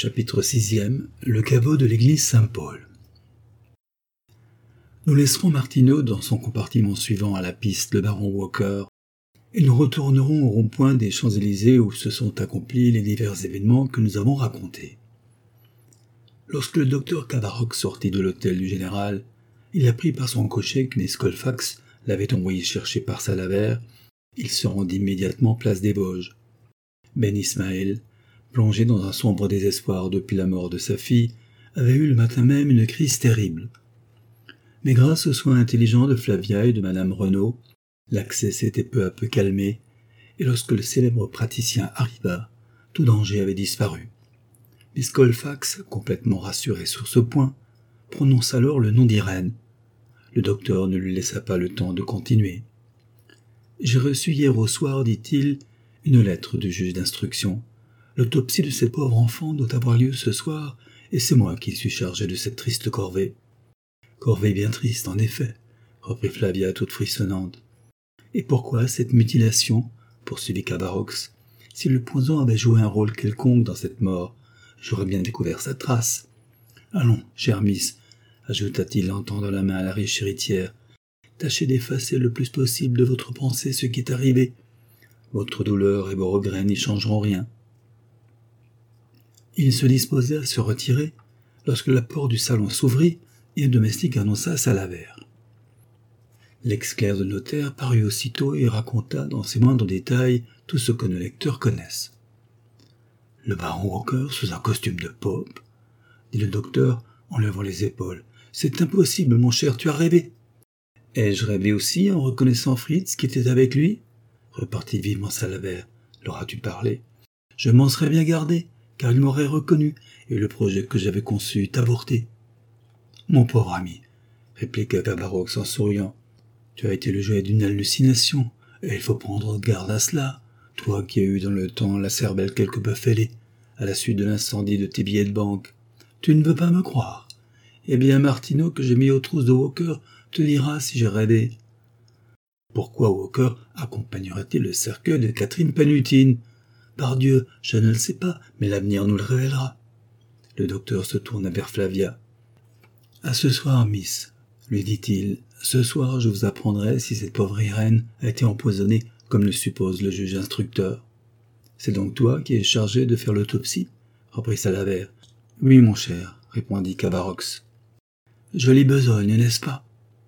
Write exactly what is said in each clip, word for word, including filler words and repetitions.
Chapitre sixième. Le caveau de l'église Saint-Paul. Nous laisserons Martineau dans son compartiment suivant à la piste le baron Walker, et nous retournerons au rond-point des Champs-Élysées où se sont accomplis les divers événements que nous avons racontés. Lorsque le docteur Cavaroc sortit de l'hôtel du général, il apprit par son cocher que Miss Colfax l'avait envoyé chercher par Salabert. Il se rendit immédiatement place des Vosges. Ben Ismaël, plongé dans un sombre désespoir depuis la mort de sa fille, avait eu le matin même une crise terrible. Mais grâce aux soins intelligents de Flavia et de madame Renaud, l'accès s'était peu à peu calmé, et lorsque le célèbre praticien arriva, tout danger avait disparu. Miss Colfax, complètement rassurée sur ce point, prononce alors le nom d'Irène. Le docteur ne lui laissa pas le temps de continuer. « J'ai reçu hier au soir, dit-il, une lettre du juge d'instruction. L'autopsie de cette pauvre enfant doit avoir lieu ce soir, et c'est moi qui suis chargé de cette triste corvée. »« Corvée bien triste, en effet, » reprit Flavia toute frissonnante. « Et pourquoi cette mutilation ?» poursuivit Cavarox. « Si le poison avait joué un rôle quelconque dans cette mort, j'aurais bien découvert sa trace. Allons, chère miss, ajouta-t-il en tendant la main à la riche héritière, tâchez d'effacer le plus possible de votre pensée ce qui est arrivé. Votre douleur et vos regrets n'y changeront rien. » Il se disposait à se retirer lorsque la porte du salon s'ouvrit et un domestique annonça à Salabert. L'ex-clerc de notaire parut aussitôt et raconta dans ses moindres détails tout ce que nos lecteurs connaissent. « Le baron Walker sous un costume de pope ?» dit le docteur en levant les épaules. « C'est impossible, mon cher, tu as rêvé. »« Ai-je rêvé aussi en reconnaissant Fritz qui était avec lui ?» repartit vivement Salabert. « L'auras-tu parlé ?»« Je m'en serais bien gardé, car il m'aurait reconnu, et le projet que j'avais conçu est avorté. »« Mon pauvre ami, » répliqua Cavarox en souriant, « tu as été le jouet d'une hallucination, et il faut prendre garde à cela, toi qui as eu dans le temps la cervelle quelque peu fêlée, à la suite de l'incendie de tes billets de banque. Tu ne veux pas me croire. Eh bien, Martineau, que j'ai mis aux trousses de Walker, te dira si j'ai rêvé. » Pourquoi Walker accompagnerait-il le cercueil de Catherine Panutine ? Pardieu, je ne le sais pas, mais l'avenir nous le révélera. Le docteur se tourna vers Flavia. « À ce soir, miss, » lui dit-il, « ce soir je vous apprendrai si cette pauvre Irène a été empoisonnée comme le suppose le juge instructeur. »« C'est donc toi qui es chargé de faire l'autopsie ?» reprit Salabert. « Oui, mon cher, » répondit Cavarox. « Jolie besogne, n'est-ce pas ?»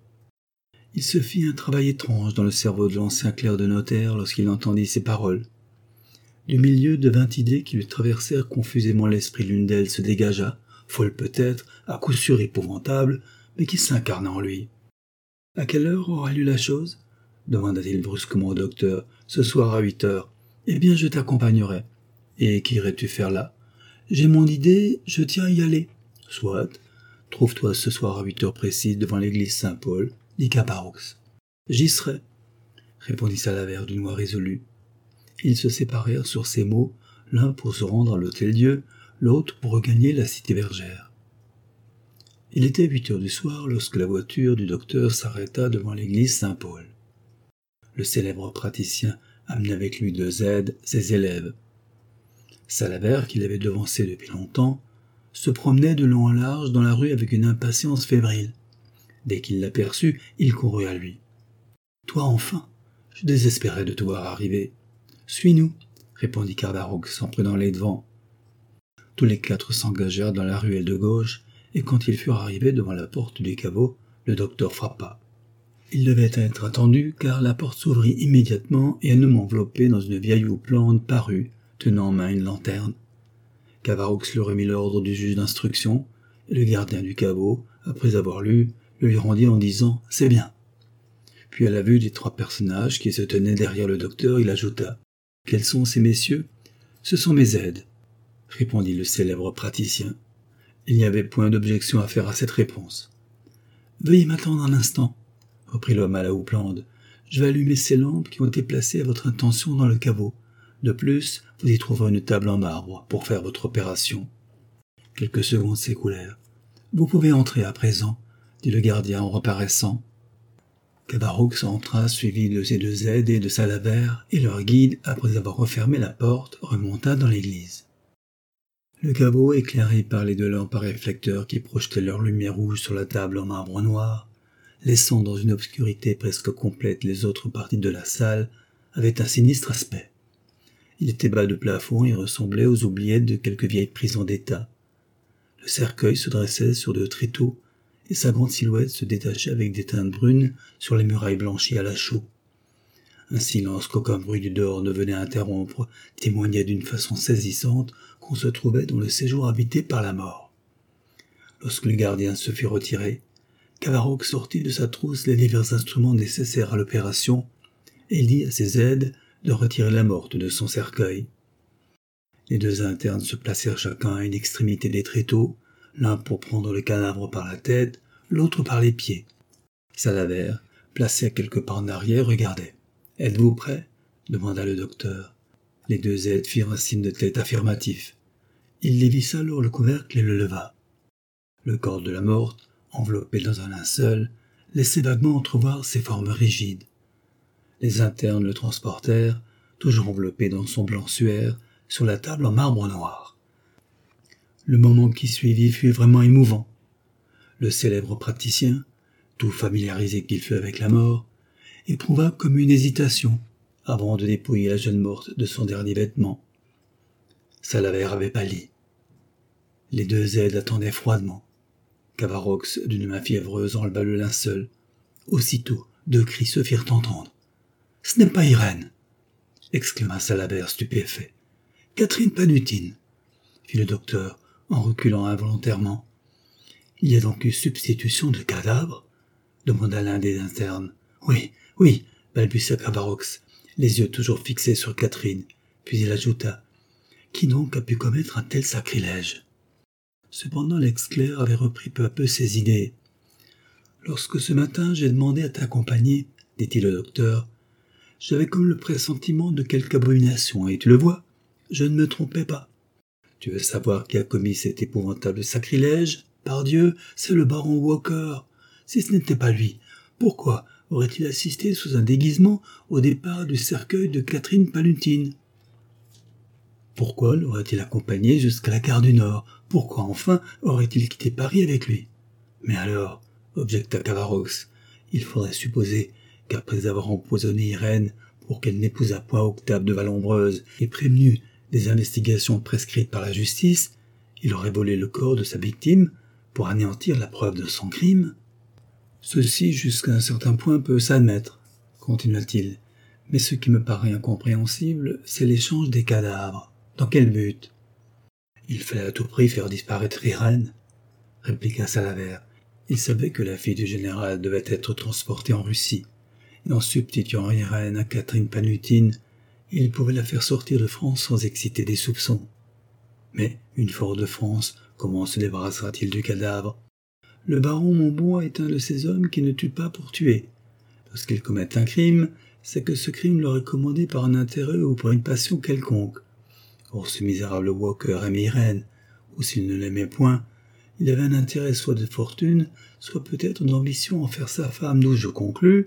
Il se fit un travail étrange dans le cerveau de l'ancien clerc de notaire lorsqu'il entendit ces paroles. Du milieu de vingt idées qui lui traversèrent confusément l'esprit, l'une d'elles se dégagea, folle peut-être, à coup sûr épouvantable, mais qui s'incarna en lui. « À quelle heure aura lieu la chose ?» demanda-t-il brusquement au docteur. « Ce soir à huit heures. Eh bien, je t'accompagnerai. Et qu'irais-tu faire là ? J'ai mon idée, je tiens à y aller. Soit. Trouve-toi ce soir à huit heures précises devant l'église Saint-Paul, dit Cavarox. J'y serai, répondit Salabert d'une voix résolue. Ils se séparèrent sur ces mots, l'un pour se rendre à l'Hôtel-Dieu, l'autre pour regagner la cité bergère. Il était huit heures du soir lorsque la voiture du docteur s'arrêta devant l'église Saint-Paul. Le célèbre praticien amenait avec lui deux aides, ses élèves. Salabert, qui l'avait devancé depuis longtemps, se promenait de long en large dans la rue avec une impatience fébrile. Dès qu'il l'aperçut, il courut à lui. « Toi enfin, je désespérais de te voir arriver. »« Suis-nous, » répondit Cavarox en prenant les devants. Tous les quatre s'engagèrent dans la ruelle de gauche, et quand ils furent arrivés devant la porte du caveau, le docteur frappa. Il devait être attendu, car la porte s'ouvrit immédiatement et un homme enveloppé dans une vieille houppelande parut, tenant en main une lanterne. Cavarox lui remit l'ordre du juge d'instruction, et le gardien du caveau, après avoir lu, le lui rendit en disant « C'est bien ». Puis à la vue des trois personnages qui se tenaient derrière le docteur, il ajouta « Quels sont ces messieurs ? » « Ce sont mes aides, » répondit le célèbre praticien. Il n'y avait point d'objection à faire à cette réponse. « Veuillez m'attendre un instant, » reprit l'homme à la houppelande. « Je vais allumer ces lampes qui ont été placées à votre intention dans le caveau. De plus, vous y trouverez une table en marbre pour faire votre opération. » Quelques secondes s'écoulèrent. « Vous pouvez entrer à présent, » dit le gardien en reparaissant. Cavarox entra suivi de ses deux aides et de Salabert, et leur guide, après avoir refermé la porte, remonta dans l'église. Le caveau, éclairé par les deux lampes à réflecteurs qui projetaient leur lumière rouge sur la table en marbre noir, laissant dans une obscurité presque complète les autres parties de la salle, avait un sinistre aspect. Il était bas de plafond et ressemblait aux oubliettes de quelques vieilles prisons d'État. Le cercueil se dressait sur deux tréteaux, et sa grande silhouette se détachait avec des teintes brunes sur les murailles blanchies à la chaux. Un silence qu'aucun bruit du dehors ne venait interrompre témoignait d'une façon saisissante qu'on se trouvait dans le séjour habité par la mort. Lorsque le gardien se fut retiré, Cavaroc sortit de sa trousse les divers instruments nécessaires à l'opération et dit à ses aides de retirer la morte de son cercueil. Les deux internes se placèrent chacun à une extrémité des tréteaux, l'un pour prendre le cadavre par la tête, l'autre par les pieds. Salabert, placé à quelques pas en arrière, regardait. « Êtes-vous prêts ?» demanda le docteur. Les deux aides firent un signe de tête affirmatif. Il dévissa alors le couvercle et le leva. Le corps de la morte, enveloppé dans un linceul, laissait vaguement entrevoir ses formes rigides. Les internes le transportèrent, toujours enveloppé dans son blanc suaire, sur la table en marbre noir. Le moment qui suivit fut vraiment émouvant. Le célèbre praticien, tout familiarisé qu'il fut avec la mort, éprouva comme une hésitation avant de dépouiller la jeune morte de son dernier vêtement. Salabert avait pâli. Les deux aides attendaient froidement. Cavarox, d'une main fiévreuse, enleva le linceul. Aussitôt, deux cris se firent entendre. « Ce n'est pas Irène !» exclama Salabert stupéfait. « Catherine Panutine !» fit le docteur, en reculant involontairement. « Il y a donc eu substitution de cadavre ?» demanda l'un des internes. « Oui, oui !» balbutia Cavarox, les yeux toujours fixés sur Catherine, puis il ajouta. « Qui donc a pu commettre un tel sacrilège ?» Cependant l'ex-clerc avait repris peu à peu ses idées. « Lorsque ce matin j'ai demandé à t'accompagner, dit-il au docteur, j'avais comme le pressentiment de quelque abomination, et tu le vois, je ne me trompais pas. Tu veux savoir qui a commis cet épouvantable sacrilège ? Pardieu, c'est le baron Walker. Si ce n'était pas lui, pourquoi aurait-il assisté sous un déguisement au départ du cercueil de Catherine Panutine ? Pourquoi l'aurait-il accompagné jusqu'à la gare du Nord ? Pourquoi enfin aurait-il quitté Paris avec lui ? Mais alors, objecta Cavarox, il faudrait supposer qu'après avoir empoisonné Irène pour qu'elle n'épousât point Octave de Vallombreuse et prévenu des investigations prescrites par la justice, il aurait volé le corps de sa victime pour anéantir la preuve de son crime. Ceci, jusqu'à un certain point, peut s'admettre, continua-t-il, mais ce qui me paraît incompréhensible, c'est l'échange des cadavres. Dans quel but ? Il fallait à tout prix faire disparaître Irène, répliqua Salabert. Il savait que la fille du général devait être transportée en Russie, et en substituant Irène à Catherine Panutine, il pouvait la faire sortir de France sans exciter des soupçons. Mais, une fois hors de France, comment se débarrassera-t-il du cadavre ? Le baron Montbois est un de ces hommes qui ne tuent pas pour tuer. Lorsqu'ils commettent un crime, c'est que ce crime leur est commandé par un intérêt ou par une passion quelconque. Or ce misérable Walker aimait Irène, ou s'il ne l'aimait point, il avait un intérêt soit de fortune, soit peut-être d'ambition en faire sa femme, d'où je conclus...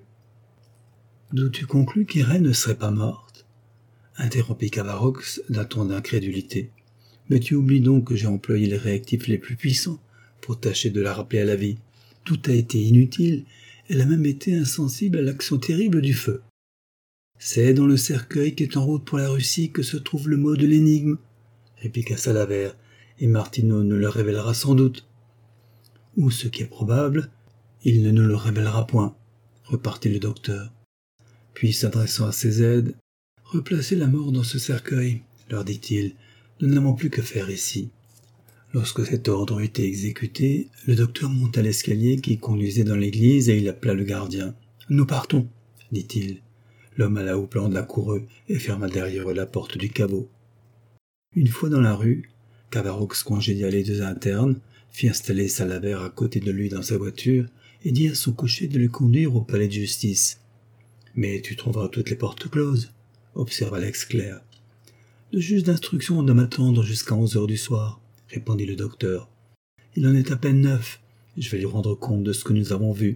D'où tu conclus qu'Irène ne serait pas morte ? Interrompit Cavarox d'un ton d'incrédulité. Mais tu oublies donc que j'ai employé les réactifs les plus puissants pour tâcher de la rappeler à la vie. Tout a été inutile, elle a même été insensible à l'action terrible du feu. C'est dans le cercueil qui est en route pour la Russie que se trouve le mot de l'énigme, répliqua Salabert, et Martineau nous le révélera sans doute. Ou, ce qui est probable, il ne nous le révélera point, repartit le docteur. Puis, s'adressant à ses aides, « Replacez la mort dans ce cercueil, leur dit-il, nous n'avons plus que faire ici. » Lorsque cet ordre eut été exécuté, le docteur monta l'escalier qui conduisait dans l'église et il appela le gardien. « Nous partons, » dit-il. L'homme alla au plan de la coureux et ferma derrière eux la porte du caveau. Une fois dans la rue, Cavarox congédia les deux internes, fit installer Salabert à côté de lui dans sa voiture et dit à son cocher de le conduire au palais de justice. « Mais tu trouveras toutes les portes closes, » observa l'ex-clerc. « Le juge d'instruction doit m'attendre jusqu'à onze heures du soir, » répondit le docteur. « Il en est à peine neuf, je vais lui rendre compte de ce que nous avons vu. »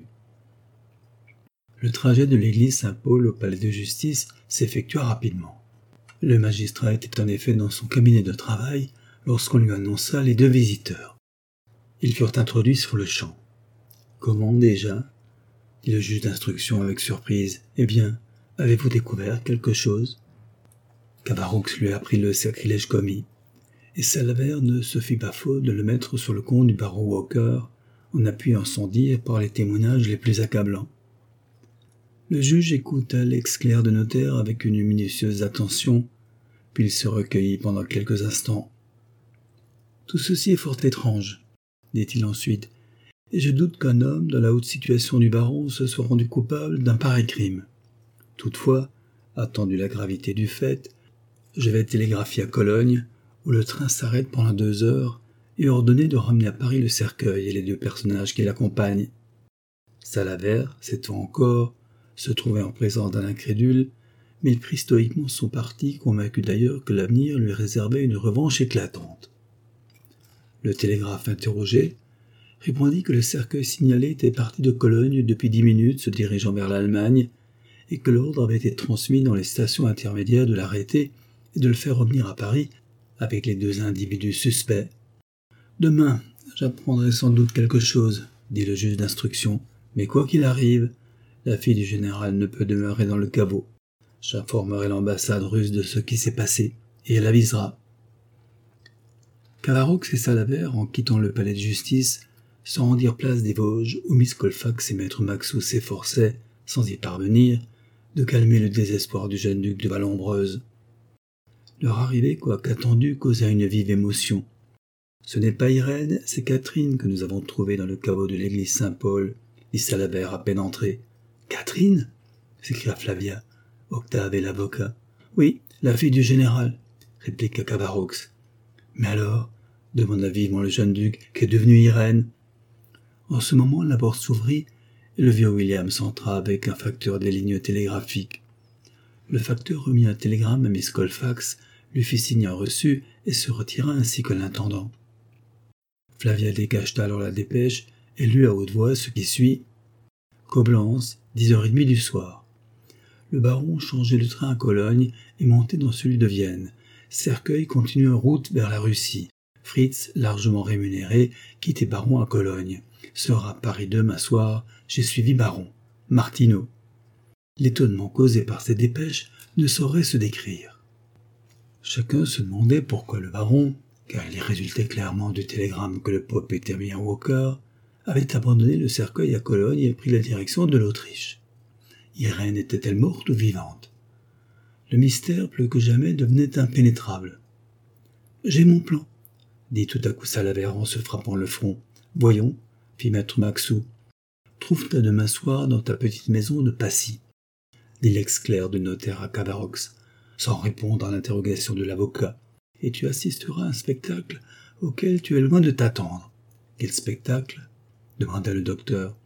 Le trajet de l'église Saint-Paul au palais de justice s'effectua rapidement. Le magistrat était en effet dans son cabinet de travail, lorsqu'on lui annonça les deux visiteurs. Ils furent introduits sur le champ. « Comment déjà ?» dit le juge d'instruction avec surprise. « Eh bien, avez-vous découvert quelque chose ?» Cavaroux lui apprit le sacrilège commis, et Salabert ne se fit pas faute de le mettre sur le compte du baron Walker, en appuyant son dire par les témoignages les plus accablants. Le juge écouta l'ex-clerc de notaire avec une minutieuse attention, puis il se recueillit pendant quelques instants. « Tout ceci est fort étrange, » dit-il ensuite, « et je doute qu'un homme dans la haute situation du baron se soit rendu coupable d'un pareil crime. Toutefois, attendu la gravité du fait, je vais télégraphier à Cologne, où le train s'arrête pendant deux heures, et ordonner de ramener à Paris le cercueil et les deux personnages qui l'accompagnent. » Salabert, s'étant encore, se trouvait en présence d'un incrédule, mais il prit stoïquement son parti, convaincu d'ailleurs que l'avenir lui réservait une revanche éclatante. Le télégraphe interrogé répondit que le cercueil signalé était parti de Cologne depuis dix minutes se dirigeant vers l'Allemagne, et que l'ordre avait été transmis dans les stations intermédiaires de l'arrêter et de le faire revenir à Paris avec les deux individus suspects. « Demain, j'apprendrai sans doute quelque chose, » dit le juge d'instruction, « mais quoi qu'il arrive, la fille du général ne peut demeurer dans le caveau. J'informerai l'ambassade russe de ce qui s'est passé, et elle avisera. » Cavaroux et Salabert, en quittant le palais de justice, se rendirent place des Vosges, où Miss Colfax et maître Maxou s'efforçaient, sans y parvenir, de calmer le désespoir du jeune duc de Vallombreuse. Leur arrivée, quoique attendue, causa une vive émotion. « Ce n'est pas Irène, c'est Catherine que nous avons trouvée dans le caveau de l'église Saint-Paul, » dit Salabert à peine entré. « Catherine » s'écria Flavia, Octave et l'avocat. « Oui, la fille du général, » répliqua Cavaroux. « Mais alors, » demanda vivement le jeune duc, « qu'est devenue Irène ?» En ce moment, la porte s'ouvrit et le vieux William s'entra avec un facteur des lignes télégraphiques. Le facteur remit un télégramme à Miss Colfax, lui fit signe un reçu et se retira ainsi que l'intendant. Flavia décacheta alors la dépêche et lut à haute voix ce qui suit. « Coblence, dix heures trente du soir. Le baron changeait de train à Cologne et montait dans celui de Vienne. Cercueil continue en route vers la Russie. Fritz, largement rémunéré, quittait baron à Cologne. Sera à Paris demain soir, j'ai suivi baron. Martineau. » L'étonnement causé par ces dépêches ne saurait se décrire. Chacun se demandait pourquoi le baron, car il résultait clairement du télégramme que le propriétaire Walker avait abandonné le cercueil à Cologne et pris la direction de l'Autriche. Irène était-elle morte ou vivante? Le mystère, plus que jamais, devenait impénétrable. « J'ai mon plan, » dit tout à coup Salabert en se frappant le front. « Voyons, » fit maître Maxou. « Trouve-toi demain soir dans ta petite maison de Passy, » dit l'ex-clerc de notaire à Cavaroux, sans répondre à l'interrogation de l'avocat, « et tu assisteras à un spectacle auquel tu es loin de t'attendre. »« Quel spectacle ?» demanda le docteur.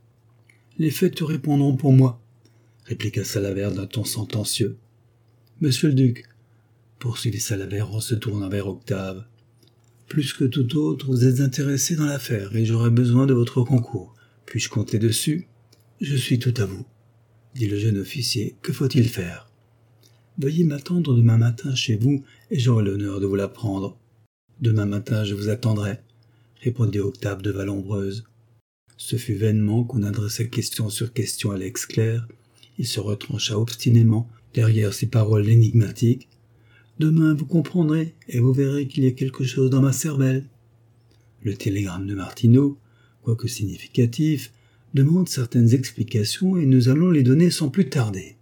« Les faits te répondront pour moi, » répliqua Salabert d'un ton sentencieux. « Monsieur le duc, » poursuivit Salabert en se tournant vers Octave, « plus que tout autre, vous êtes intéressé dans l'affaire et j'aurai besoin de votre concours. Puis-je compter dessus ? Je suis tout à vous, » dit le jeune officier. « Que faut-il faire ? » « Veuillez m'attendre demain matin chez vous et j'aurai l'honneur de vous l'apprendre. »« Demain matin, je vous attendrai, » répondit Octave de Vallombreuse. Ce fut vainement qu'on adressa question sur question à l'ex-clerc. Il se retrancha obstinément derrière ces paroles énigmatiques. « Demain, vous comprendrez et vous verrez qu'il y a quelque chose dans ma cervelle. » Le télégramme de Martineau, quoique significatif, demande certaines explications et nous allons les donner sans plus tarder.